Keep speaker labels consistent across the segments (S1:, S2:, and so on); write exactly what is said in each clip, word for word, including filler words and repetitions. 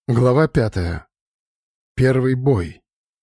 S1: Глава пятая. Первый бой.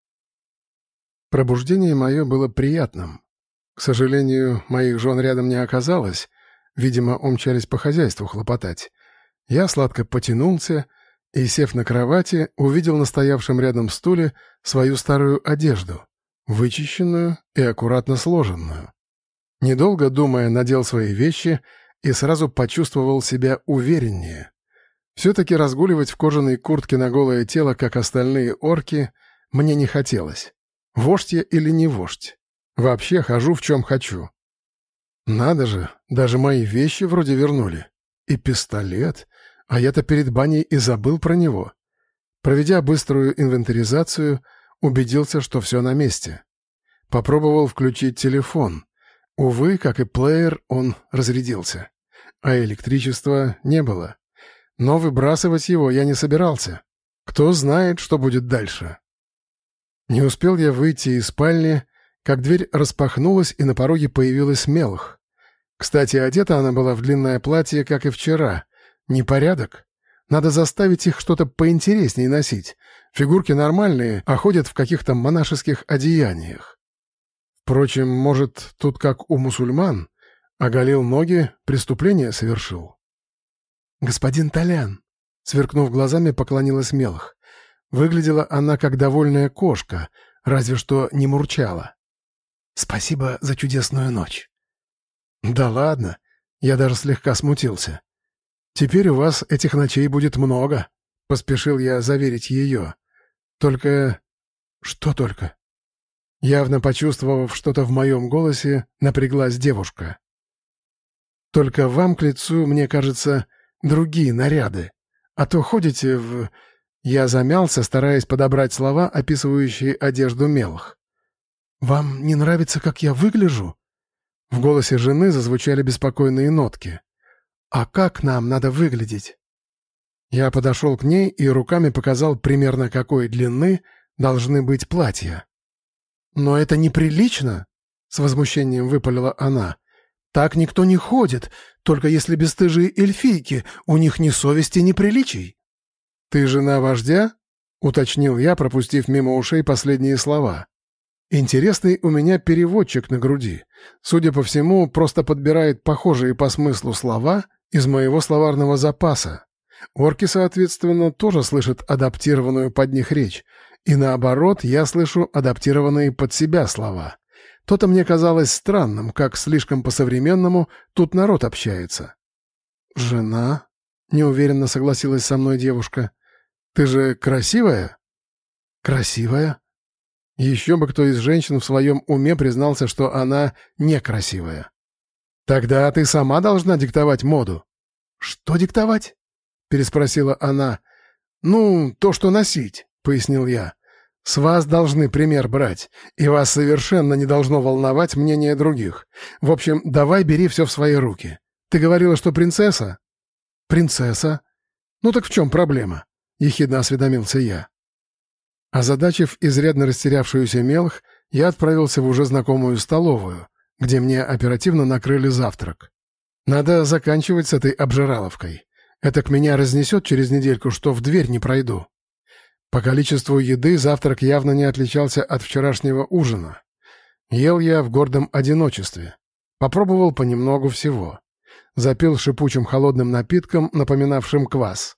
S1: Пробуждение мое было приятным. К сожалению, моих жен рядом не оказалось, видимо, умчались по хозяйству хлопотать. Я сладко потянулся и, сев на кровати, увидел на стоявшем рядом стуле свою старую одежду, вычищенную и аккуратно сложенную. Недолго думая, надел свои вещи и сразу почувствовал себя увереннее. Все-таки разгуливать в кожаной куртке на голое тело, как остальные орки, мне не хотелось. Вождь я или не вождь? Вообще хожу в чем хочу. Надо же, даже мои вещи вроде вернули. И пистолет, а я-то перед баней и забыл про него. Проведя быструю инвентаризацию, убедился, что все на месте. Попробовал включить телефон. Увы, как и плеер, он разрядился. А электричества не было. Но выбрасывать его я не собирался. Кто знает, что будет дальше. Не успел я выйти из спальни, как дверь распахнулась, и на пороге появилась Мелх. Кстати, одета она была в длинное платье, как и вчера. Непорядок. Надо заставить их что-то поинтереснее носить. Фигурки нормальные, а ходят в каких-то монашеских одеяниях. Впрочем, может, тут как у мусульман. Оголил ноги, преступление совершил. «Господин Толян», — сверкнув глазами, поклонилась Мелх. Выглядела она как довольная кошка, разве что не мурчала. «Спасибо за чудесную ночь». «Да ладно», — я даже слегка смутился. «Теперь у вас этих ночей будет много», — поспешил я заверить ее. «Только...» «Что только?» Явно почувствовав что-то в моем голосе, напряглась девушка. «Только вам к лицу, мне кажется, другие наряды. А то ходите в...» Я замялся, стараясь подобрать слова, описывающие одежду Мелх. «Вам не нравится, как я выгляжу?» В голосе жены зазвучали беспокойные нотки. «А как нам надо выглядеть?» Я подошел к ней и руками показал примерно какой длины должны быть платья. «Но это неприлично!» — с возмущением выпалила она. «Так никто не ходит, только если бесстыжие эльфийки, у них ни совести, ни приличий». «Ты жена вождя?» — уточнил я, пропустив мимо ушей последние слова. «Интересный у меня переводчик на груди. Судя по всему, просто подбирает похожие по смыслу слова из моего словарного запаса. Орки, соответственно, тоже слышат адаптированную под них речь, и наоборот, я слышу адаптированные под себя слова. То-то мне казалось странным, как слишком по-современному тут народ общается». «Жена?» — неуверенно согласилась со мной девушка. «Ты же красивая?» «Красивая?» Еще бы кто из женщин в своем уме признался, что она некрасивая. «Тогда ты сама должна диктовать моду». «Что диктовать?» — переспросила она. «Ну, то, что носить», — пояснил я. «С вас должны пример брать, и вас совершенно не должно волновать мнение других. В общем, давай бери все в свои руки. Ты говорила, что принцесса?» «Принцесса? Ну так в чем проблема?» — ехидно осведомился я. Озадачив изрядно растерявшуюся Мелх, я отправился в уже знакомую столовую, где мне оперативно накрыли завтрак. Надо заканчивать с этой обжираловкой. Этак меня разнесет через недельку, что в дверь не пройду. По количеству еды завтрак явно не отличался от вчерашнего ужина. Ел я в гордом одиночестве. Попробовал понемногу всего. Запил шипучим холодным напитком, напоминавшим квас.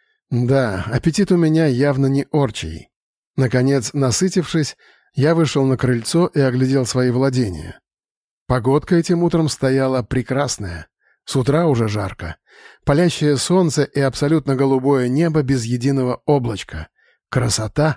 S1: Да, аппетит у меня явно не орчий. Наконец, насытившись, я вышел на крыльцо и оглядел свои владения. Погодка этим утром стояла прекрасная. С утра уже жарко. Палящее солнце и абсолютно голубое небо без единого облачка. Красота!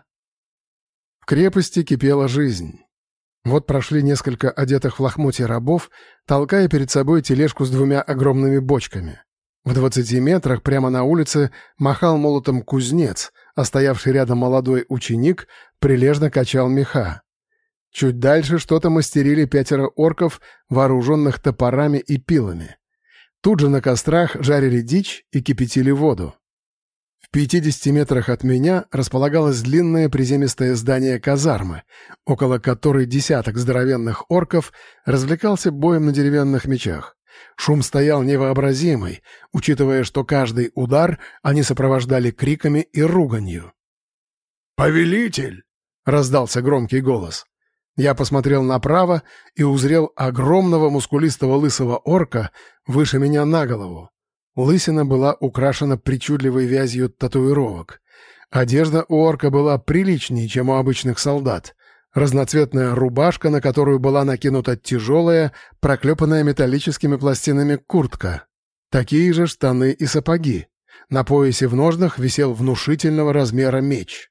S1: В крепости кипела жизнь. Вот прошли несколько одетых в лохмотья рабов, толкая перед собой тележку с двумя огромными бочками. В двадцати метрах прямо на улице махал молотом кузнец, а стоявший рядом молодой ученик прилежно качал меха. Чуть дальше что-то мастерили пятеро орков, вооруженных топорами и пилами. Тут же на кострах жарили дичь и кипятили воду. В пятидесяти метрах от меня располагалось длинное приземистое здание казармы, около которой десяток здоровенных орков развлекался боем на деревянных мечах. Шум стоял невообразимый, учитывая, что каждый удар они сопровождали криками и руганью. «Повелитель!» — раздался громкий голос. Я посмотрел направо и узрел огромного мускулистого лысого орка выше меня на голову. Лысина была украшена причудливой вязью татуировок. Одежда у орка была приличнее, чем у обычных солдат. Разноцветная рубашка, на которую была накинута тяжелая, проклепанная металлическими пластинами куртка. Такие же штаны и сапоги. На поясе в ножнах висел внушительного размера меч.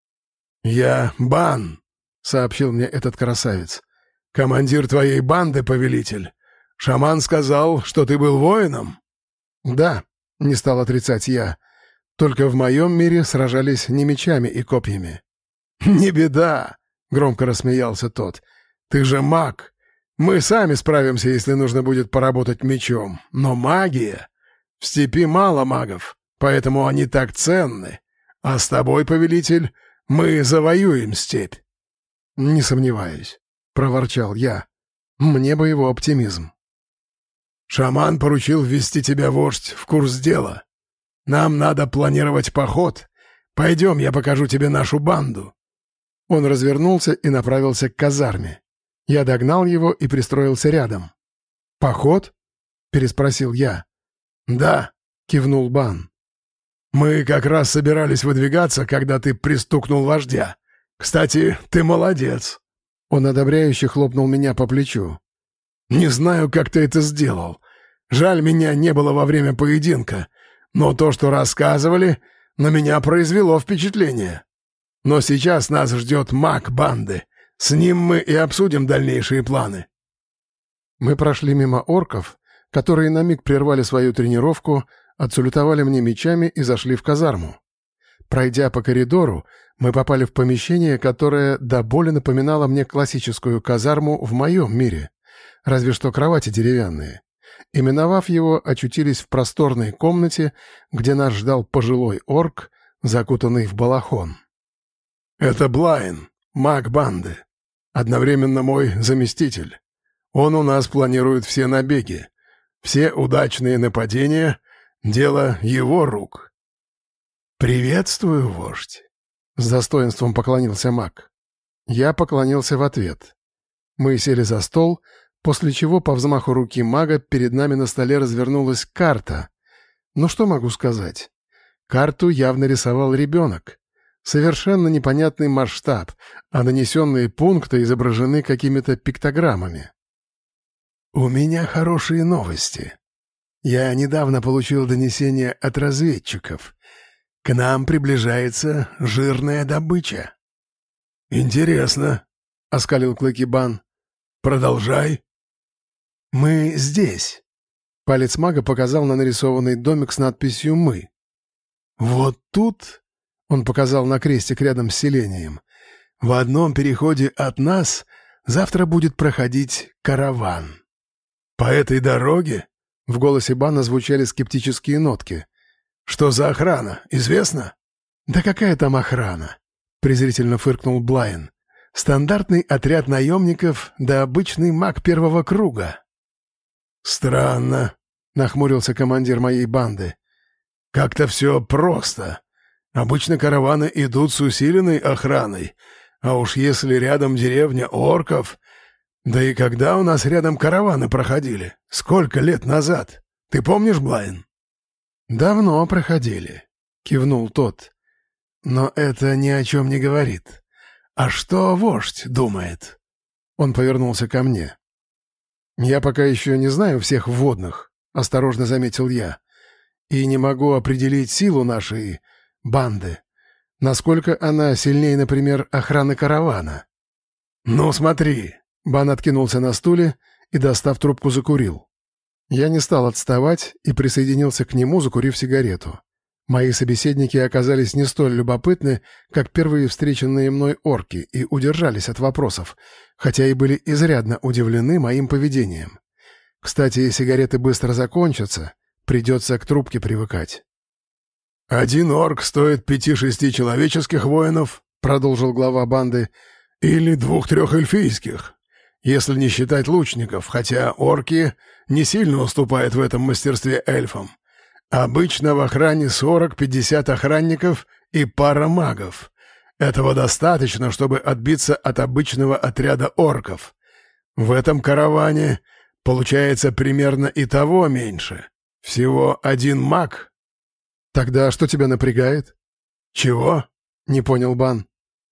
S1: «Я Бан», — сообщил мне этот красавец. «Командир твоей банды, повелитель. Шаман сказал, что ты был воином?» «Да», — не стал отрицать я. «Только в моем мире сражались не мечами и копьями». «Не беда», — громко рассмеялся тот. «Ты же маг. Мы сами справимся, если нужно будет поработать мечом. Но магия... В степи мало магов, поэтому они так ценны. А с тобой, повелитель, мы завоюем степь». «Не сомневаюсь», — проворчал я. «Мне бы его оптимизм». «Шаман поручил ввести тебя, вождь, в курс дела. Нам надо планировать поход. Пойдем, я покажу тебе нашу банду». Он развернулся и направился к казарме. Я догнал его и пристроился рядом. «Поход?» — переспросил я. «Да», — кивнул Бан. «Мы как раз собирались выдвигаться, когда ты пристукнул вождя. Кстати, ты молодец». Он одобряюще хлопнул меня по плечу. «Не знаю, как ты это сделал. Жаль, меня не было во время поединка, но то, что рассказывали, на меня произвело впечатление. Но сейчас нас ждет маг банды. С ним мы и обсудим дальнейшие планы». Мы прошли мимо орков, которые на миг прервали свою тренировку, отсалютовали мне мечами и зашли в казарму. Пройдя по коридору, мы попали в помещение, которое до боли напоминало мне классическую казарму в моем мире, разве что кровати деревянные. И, миновав его, очутились в просторной комнате, где нас ждал пожилой орк, закутанный в балахон. «Это Блайн, маг банды. Одновременно мой заместитель. Он у нас планирует все набеги. Все удачные нападения — дело его рук». «Приветствую, вождь», — с достоинством поклонился маг. Я поклонился в ответ. Мы сели за стол, после чего по взмаху руки мага перед нами на столе развернулась карта. Ну что могу сказать? Карту явно рисовал ребенок. Совершенно непонятный масштаб, а нанесенные пункты изображены какими-то пиктограммами. «У меня хорошие новости. Я недавно получил донесение от разведчиков. К нам приближается жирная добыча». «Интересно», — оскалил клыки Бан. «Продолжай». «Мы здесь». Палец мага показал на нарисованный домик с надписью «Мы». «Вот тут», — он показал на крестик рядом с селением, «в одном переходе от нас завтра будет проходить караван». «По этой дороге?» — в голосе Бана звучали скептические нотки. «Что за охрана? Известно?» «Да какая там охрана?» — презрительно фыркнул Блайн. «Стандартный отряд наемников да обычный маг первого круга». «Странно», — нахмурился командир моей банды. «Как-то все просто. Обычно караваны идут с усиленной охраной, а уж если рядом деревня орков... Да и когда у нас рядом караваны проходили? Сколько лет назад? Ты помнишь, Блайн?» «Давно проходили», — кивнул тот. «Но это ни о чем не говорит. А что вождь думает?» Он повернулся ко мне. «Я пока еще не знаю всех вводных», — осторожно заметил я, «и не могу определить силу нашей банды. Насколько она сильнее, например, охраны каравана». «Ну, смотри», — Бан откинулся на стуле и, достав трубку, закурил. Я не стал отставать и присоединился к нему, закурив сигарету. Мои собеседники оказались не столь любопытны, как первые встреченные мной орки, и удержались от вопросов, хотя и были изрядно удивлены моим поведением. Кстати, сигареты быстро закончатся, придется к трубке привыкать. «Один орк стоит пяти-шести человеческих воинов», — продолжил глава банды, — «или двух-трех эльфийских. если не считать лучников, хотя орки не сильно уступают в этом мастерстве эльфам. Обычно в охране сорок-пятьдесят охранников и пара магов. Этого достаточно, чтобы отбиться от обычного отряда орков. В этом караване получается примерно и того меньше. Всего один маг. Тогда что тебя напрягает? Чего? Не понял Бан.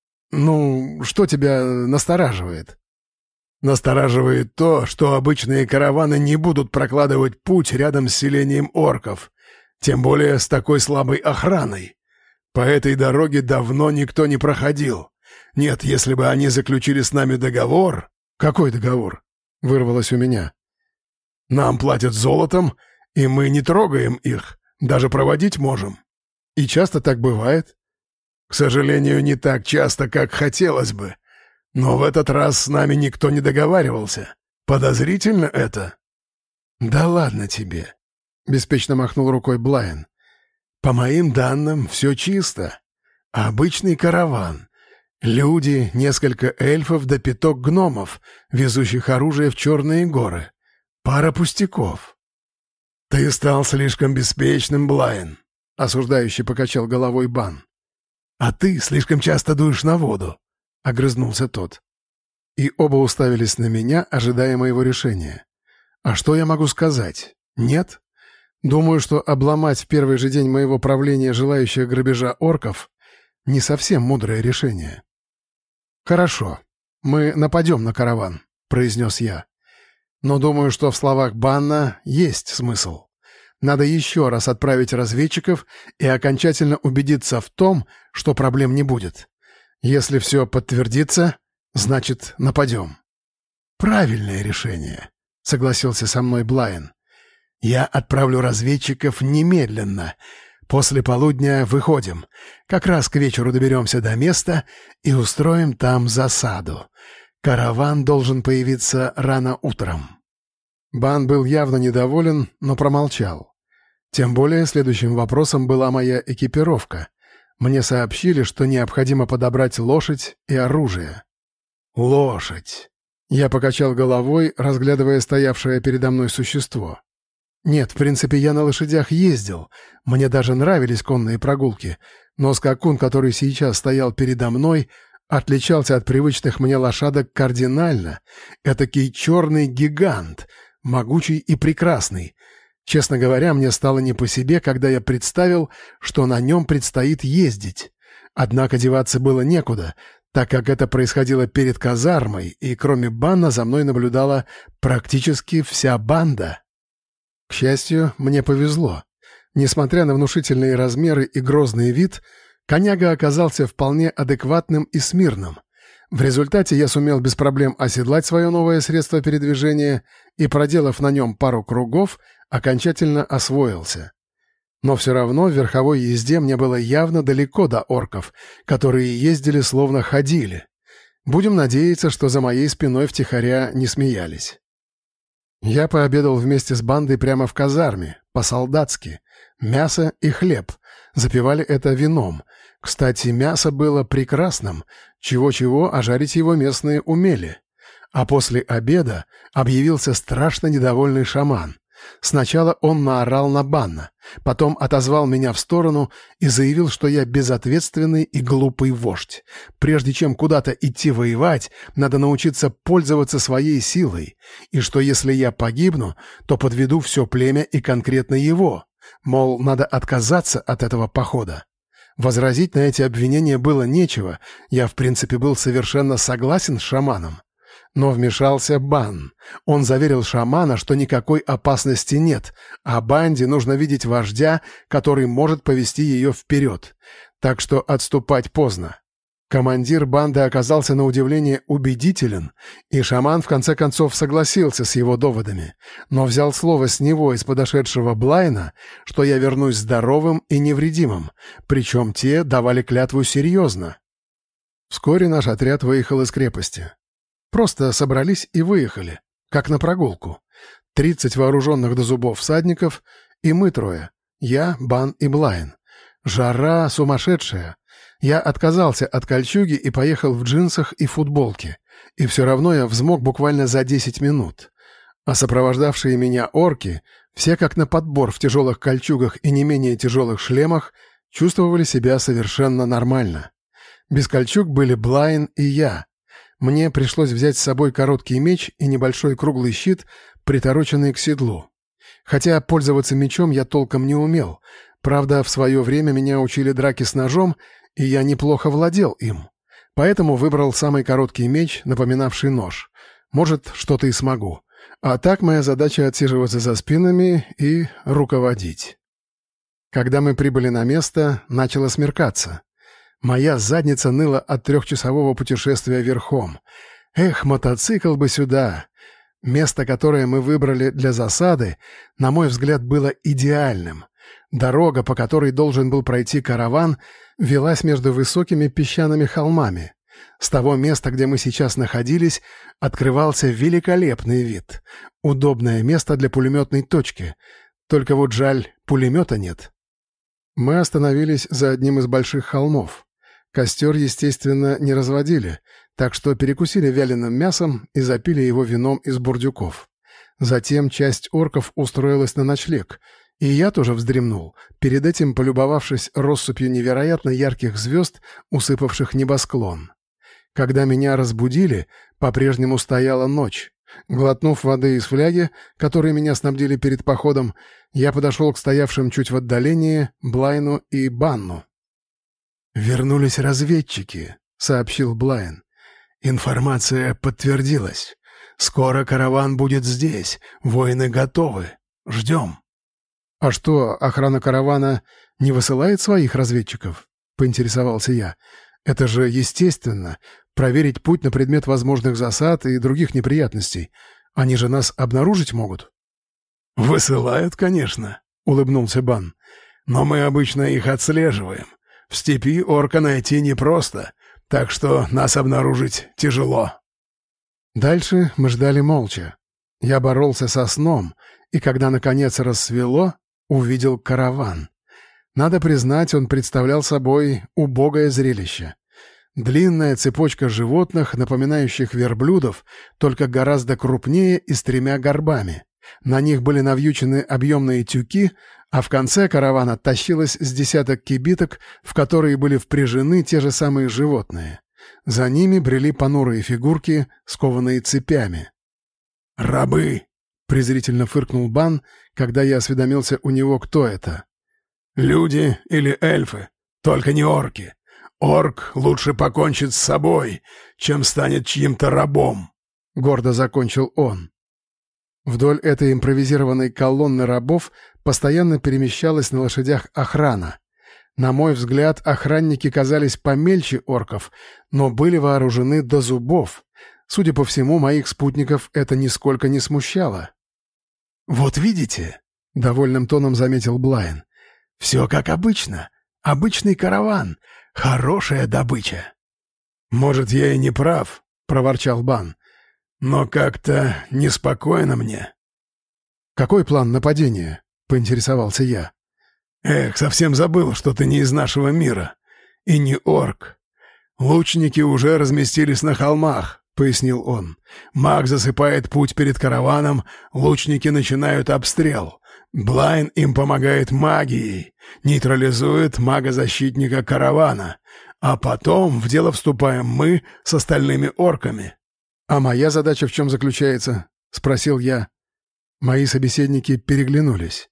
S1: Ну, что тебя настораживает? Настораживает то, что обычные караваны не будут прокладывать путь рядом с селением орков, тем более с такой слабой охраной. По этой дороге давно никто не проходил. Нет, если бы они заключили с нами договор... Какой договор? Вырвалось у меня. Нам платят золотом, и мы не трогаем их, даже проводить можем. И часто так бывает? К сожалению, не так часто, как хотелось бы. Но в этот раз с нами никто не договаривался. Подозрительно это? Да ладно тебе, беспечно махнул рукой Блайн. По моим данным, все чисто. Обычный караван. Люди, несколько эльфов да пяток гномов, везущих оружие в Черные горы. Пара пустяков. Ты стал слишком беспечным, Блайн, осуждающий покачал головой Бан. А ты слишком часто дуешь на воду, огрызнулся тот. И оба уставились на меня, ожидая моего решения. А что я могу сказать? Нет? Думаю, что обломать в первый же день моего правления желающих грабежа орков — не совсем мудрое решение. «Хорошо, мы нападем на караван», — произнес я. «Но думаю, что в словах Банна есть смысл. Надо еще раз отправить разведчиков и окончательно убедиться в том, что проблем не будет. Если все подтвердится, значит, нападем». «Правильное решение», — согласился со мной Блайн. «Я отправлю разведчиков немедленно. После полудня выходим. Как раз к вечеру доберемся до места и устроим там засаду. Караван должен появиться рано утром». Бан был явно недоволен, но промолчал. Тем более следующим вопросом была моя экипировка. Мне сообщили, что необходимо подобрать лошадь и оружие. «Лошадь!» Я покачал головой, разглядывая стоявшее передо мной существо. Нет, в принципе, я на лошадях ездил. Мне даже нравились конные прогулки. Но скакун, который сейчас стоял передо мной, отличался от привычных мне лошадок кардинально. Этакий черный гигант, могучий и прекрасный. Честно говоря, мне стало не по себе, когда я представил, что на нем предстоит ездить. Однако деваться было некуда, так как это происходило перед казармой, и кроме Банна за мной наблюдала практически вся банда. К счастью, мне повезло. Несмотря на внушительные размеры и грозный вид, коняга оказался вполне адекватным и смирным. В результате я сумел без проблем оседлать свое новое средство передвижения и, проделав на нем пару кругов, окончательно освоился. Но все равно в верховой езде мне было явно далеко до орков, которые ездили словно ходили. Будем надеяться, что за моей спиной втихаря не смеялись. Я пообедал вместе с бандой прямо в казарме, по-солдатски. Мясо и хлеб. Запивали это вином. Кстати, мясо было прекрасным. Чего-чего, а жарить его местные умели. А после обеда объявился страшно недовольный шаман. Сначала он наорал на Банна, потом отозвал меня в сторону и заявил, что я безответственный и глупый вождь. Прежде чем куда-то идти воевать, надо научиться пользоваться своей силой, и что если я погибну, то подведу все племя и конкретно его. Мол, надо отказаться от этого похода. Возразить на эти обвинения было нечего, я в принципе был совершенно согласен с шаманом. Но вмешался Бан. Он заверил шамана, что никакой опасности нет, а банде нужно видеть вождя, который может повести ее вперед. Так что отступать поздно. Командир банды оказался на удивление убедителен, и шаман в конце концов согласился с его доводами, но взял слово с него из подошедшего Блайна, что я вернусь здоровым и невредимым, причем те давали клятву серьезно. Вскоре наш отряд выехал из крепости. Просто собрались и выехали, как на прогулку. Тридцать вооруженных до зубов всадников, и мы трое. Я, Бан и Блайн. Жара сумасшедшая. Я отказался от кольчуги и поехал в джинсах и футболке. и все равно я взмок буквально за десять минут. А сопровождавшие меня орки, все как на подбор в тяжелых кольчугах и не менее тяжелых шлемах, чувствовали себя совершенно нормально. Без кольчуг были Блайн и я. Мне пришлось взять с собой короткий меч и небольшой круглый щит, притороченный к седлу. Хотя пользоваться мечом я толком не умел. Правда, в свое время меня учили драке с ножом, и я неплохо владел им. Поэтому выбрал самый короткий меч, напоминавший нож. Может, что-то и смогу. А так моя задача — отсиживаться за спинами и руководить. Когда мы прибыли на место, начало смеркаться. Моя задница ныла от трехчасового путешествия верхом. Эх, мотоцикл бы сюда! Место, которое мы выбрали для засады, на мой взгляд, было идеальным. Дорога, по которой должен был пройти караван, велась между высокими песчаными холмами. С того места, где мы сейчас находились, открывался великолепный вид. Удобное место для пулеметной точки. Только вот жаль, пулемета нет. Мы остановились за одним из больших холмов. Костер, естественно, не разводили, так что перекусили вяленым мясом и запили его вином из бурдюков. Затем часть орков устроилась на ночлег, и я тоже вздремнул, перед этим полюбовавшись россыпью невероятно ярких звезд, усыпавших небосклон. Когда меня разбудили, по-прежнему стояла ночь. Глотнув воды из фляги, которой меня снабдили перед походом, я подошел к стоявшим чуть в отдалении Блайну и Банну. «Вернулись разведчики», — сообщил Блайн. «Информация подтвердилась. Скоро караван будет здесь, воины готовы. Ждем». «А что, охрана каравана не высылает своих разведчиков?» — поинтересовался я. «Это же естественно. Проверить путь на предмет возможных засад и других неприятностей. Они же нас обнаружить могут». «Высылают, конечно», — улыбнулся Бан. «Но мы обычно их отслеживаем. В степи орка найти непросто, так что нас обнаружить тяжело». Дальше мы ждали молча. Я боролся со сном, и когда наконец рассвело, увидел караван. Надо признать, он представлял собой убогое зрелище. Длинная цепочка животных, напоминающих верблюдов, только гораздо крупнее и с тремя горбами. На них были навьючены объемные тюки, а в конце каравана тащилось с десяток кибиток, в которые были впряжены те же самые животные. За ними брели понурые фигурки, скованные цепями. «Рабы!» — презрительно фыркнул Бан, когда я осведомился у него, кто это. «Люди или эльфы, только не орки. Орк лучше покончит с собой, чем станет чьим-то рабом», — гордо закончил он. Вдоль этой импровизированной колонны рабов постоянно перемещалась на лошадях охрана. На мой взгляд, охранники казались помельче орков, но были вооружены до зубов. Судя по всему, моих спутников это нисколько не смущало. «Вот видите», — довольным тоном заметил Блайн, — «все как обычно. Обычный караван. Хорошая добыча». «Может, я и не прав», — проворчал Бан, — «но как-то неспокойно мне». «Какой план нападения?» — поинтересовался я. «Эх, совсем забыл, что ты не из нашего мира. И не орк. Лучники уже разместились на холмах», — пояснил он. «Маг засыпает путь перед караваном, лучники начинают обстрел. Блайн им помогает магией, нейтрализует мага-защитника каравана. А потом в дело вступаем мы с остальными орками». «А моя задача в чем заключается?» — спросил я. Мои собеседники переглянулись.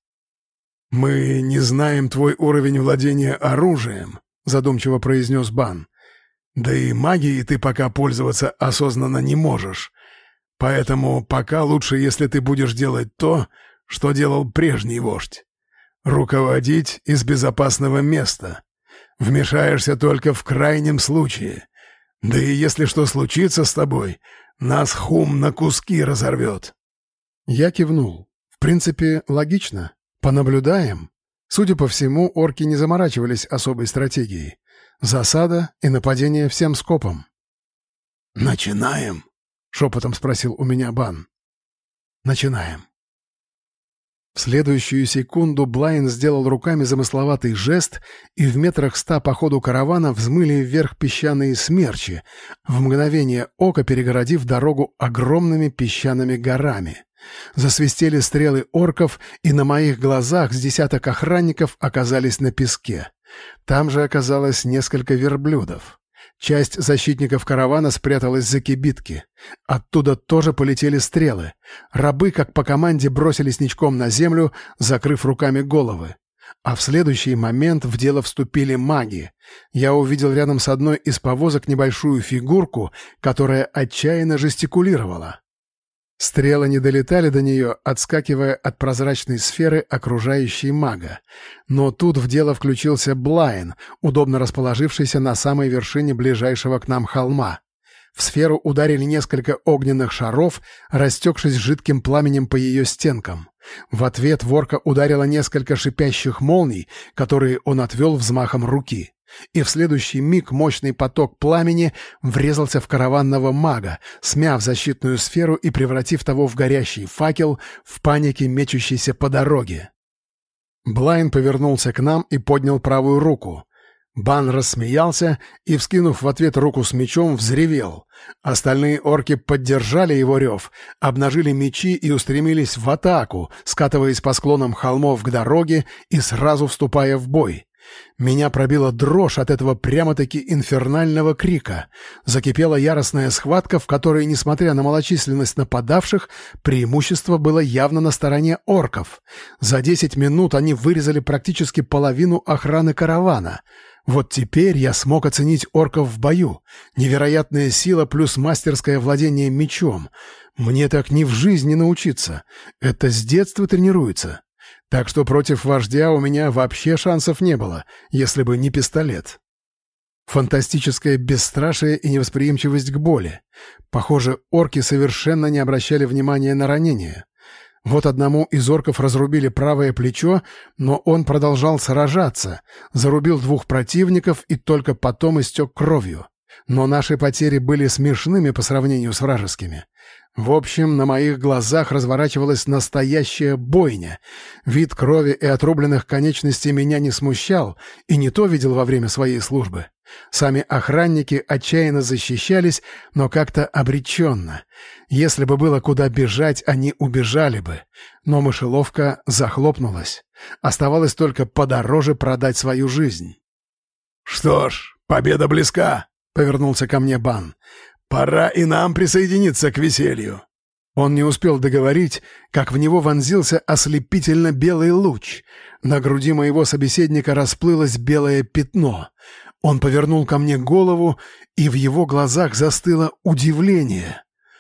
S1: «Мы не знаем твой уровень владения оружием», — задумчиво произнес Бан. «Да и магией ты пока пользоваться осознанно не можешь. Поэтому пока лучше, если ты будешь делать то, что делал прежний вождь. Руководить из безопасного места. Вмешаешься только в крайнем случае. Да и если что случится с тобой, нас Хум на куски разорвет». Я кивнул. В принципе, логично. Понаблюдаем. Судя по всему, орки не заморачивались особой стратегией. Засада и нападение всем скопом. «Начинаем?» — шепотом спросил у меня Бан. «Начинаем». В следующую секунду Блайн сделал руками замысловатый жест, и в метрах ста по ходу каравана взмыли вверх песчаные смерчи, в мгновение ока перегородив дорогу огромными песчаными горами. Засвистели стрелы орков, и на моих глазах с десяток охранников оказались на песке. Там же оказалось несколько верблюдов. Часть защитников каравана спряталась за кибитки. Оттуда тоже полетели стрелы. Рабы, как по команде, бросились ничком на землю, закрыв руками головы. А в следующий момент в дело вступили маги. Я увидел рядом с одной из повозок небольшую фигурку, которая отчаянно жестикулировала. Стрелы не долетали до нее, отскакивая от прозрачной сферы, окружающей мага. Но тут в дело включился Блайн, удобно расположившийся на самой вершине ближайшего к нам холма. В сферу ударили несколько огненных шаров, растекшись жидким пламенем по ее стенкам. В ответ ворка ударило несколько шипящих молний, которые он отвел взмахом руки. И в следующий миг мощный поток пламени врезался в караванного мага, смяв защитную сферу и превратив того в горящий факел, в панике мечущийся по дороге. Блайн повернулся к нам и поднял правую руку. Бан рассмеялся и, вскинув в ответ руку с мечом, взревел. Остальные орки поддержали его рев, обнажили мечи и устремились в атаку, скатываясь по склонам холмов к дороге и сразу вступая в бой. Меня пробила дрожь от этого прямо-таки инфернального крика. Закипела яростная схватка, в которой, несмотря на малочисленность нападавших, преимущество было явно на стороне орков. За десять минут они вырезали практически половину охраны каравана. Вот теперь я смог оценить орков в бою. Невероятная сила плюс мастерское владение мечом. Мне так ни в жизни научиться. Это с детства тренируется. Так что против вождя у меня вообще шансов не было, если бы не пистолет. Фантастическое бесстрашие и невосприимчивость к боли. Похоже, орки совершенно не обращали внимания на ранения. Вот одному из орков разрубили правое плечо, но он продолжал сражаться, зарубил двух противников и только потом истек кровью. Но наши потери были смешными по сравнению с вражескими. В общем, на моих глазах разворачивалась настоящая бойня. Вид крови и отрубленных конечностей меня не смущал, и не то видел во время своей службы. Сами охранники отчаянно защищались, но как-то обреченно. Если бы было куда бежать, они убежали бы. Но мышеловка захлопнулась. Оставалось только подороже продать свою жизнь.
S2: «Что ж, победа близка», — повернулся ко мне Бан. «Пора и нам присоединиться к веселью».
S1: Он не успел договорить, как в него вонзился ослепительно белый луч. На груди моего собеседника расплылось белое пятно. Он повернул ко мне голову, и в его глазах застыло удивление.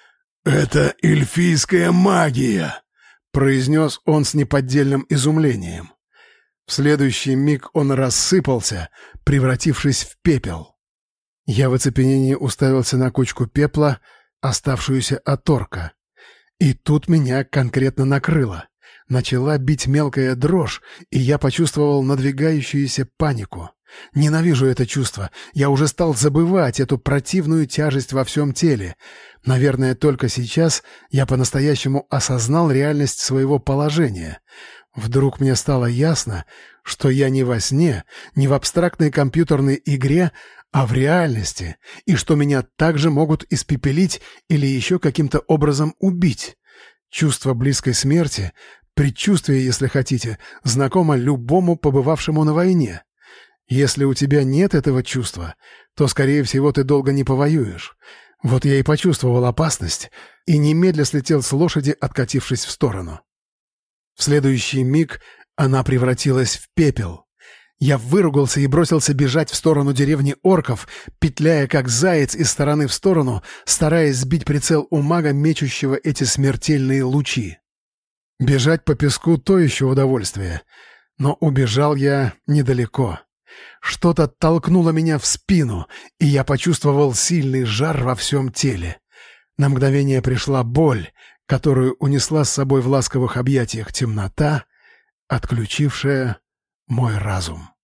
S2: «Это эльфийская магия», —
S1: произнес он с неподдельным изумлением. В следующий миг он рассыпался, превратившись в пепел. Я в оцепенении уставился на кучку пепла, оставшуюся от орка. И тут меня конкретно накрыло. Начала бить мелкая дрожь, и я почувствовал надвигающуюся панику. Ненавижу это чувство. Я уже стал забывать эту противную тяжесть во всем теле. Наверное, только сейчас я по-настоящему осознал реальность своего положения. Вдруг мне стало ясно, что я не во сне, не в абстрактной компьютерной игре, а в реальности, и что меня также могут испепелить или еще каким-то образом убить. Чувство близкой смерти, предчувствие, если хотите, знакомо любому побывавшему на войне. Если у тебя нет этого чувства, то, скорее всего, ты долго не повоюешь. Вот я и почувствовал опасность, и немедля слетел с лошади, откатившись в сторону. В следующий миг она превратилась в пепел. Я выругался и бросился бежать в сторону деревни орков, петляя как заяц из стороны в сторону, стараясь сбить прицел у мага, мечущего эти смертельные лучи. Бежать по песку — то еще удовольствие. Но убежал я недалеко. Что-то толкнуло меня в спину, и я почувствовал сильный жар во всем теле. На мгновение пришла боль, которую унесла с собой в ласковых объятиях темнота, отключившая мой разум.